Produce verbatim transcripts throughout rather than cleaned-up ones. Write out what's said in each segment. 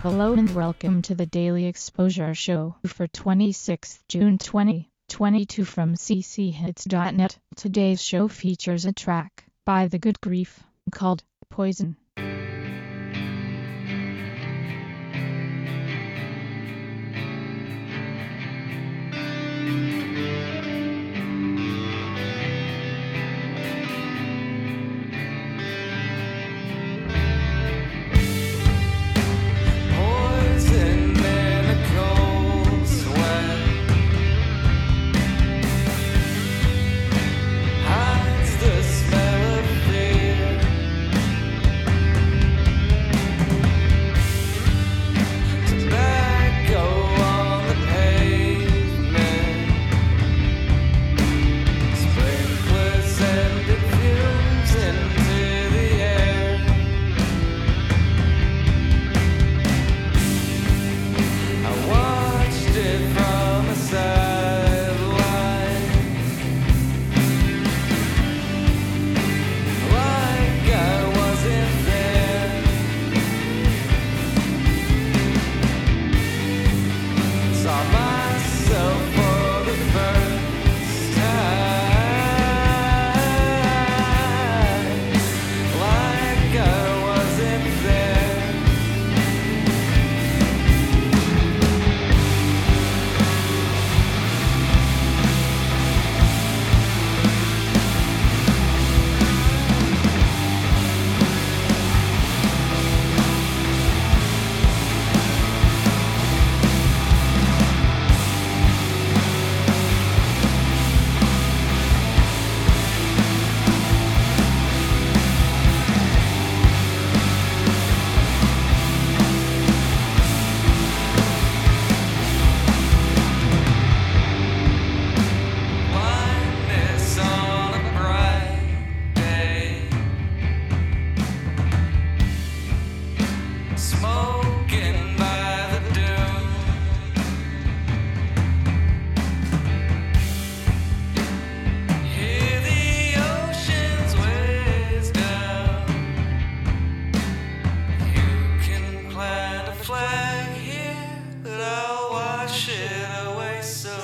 Hello and welcome to the Daily Exposure Show for twenty-sixth June twenty twenty-two from c c hits dot net. Today's show features a track by The Good Grief called Poison. Smoking by the dune, hear the ocean's waves down. You can plant a flag here, but I'll wash it away soon.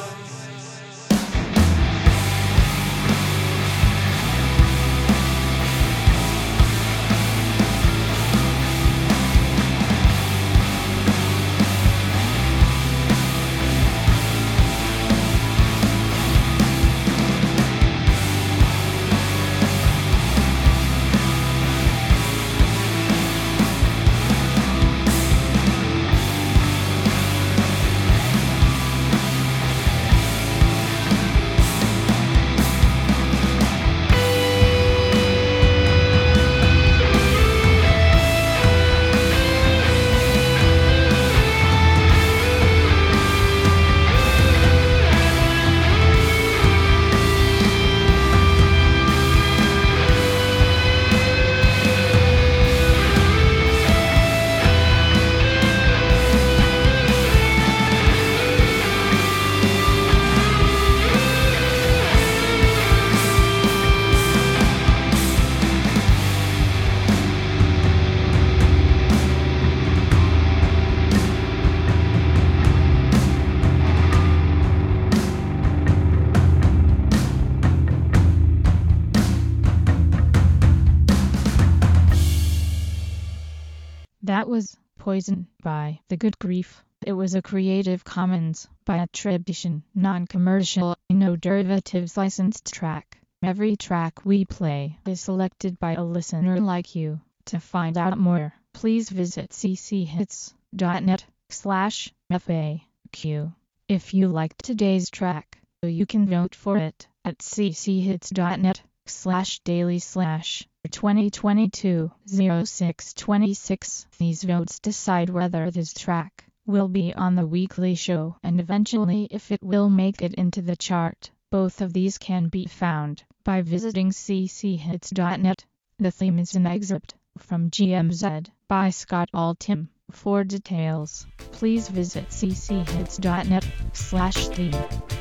That was Poison by The Good Grief. It was a Creative Commons by attribution, non-commercial, no derivatives licensed track. Every track we play is selected by a listener like you. To find out more, please visit c c hits dot net slash F A Q. If you liked today's track, you can vote for it at c c hits dot net slash daily slash twenty twenty-two oh six twenty-six. These votes decide whether this track will be on the weekly show and eventually if it will make it into the chart. Both of these can be found by visiting c c hits dot net. The theme is an excerpt from G M Z by Scott Altham. For details, please visit c c hits dot net slash theme.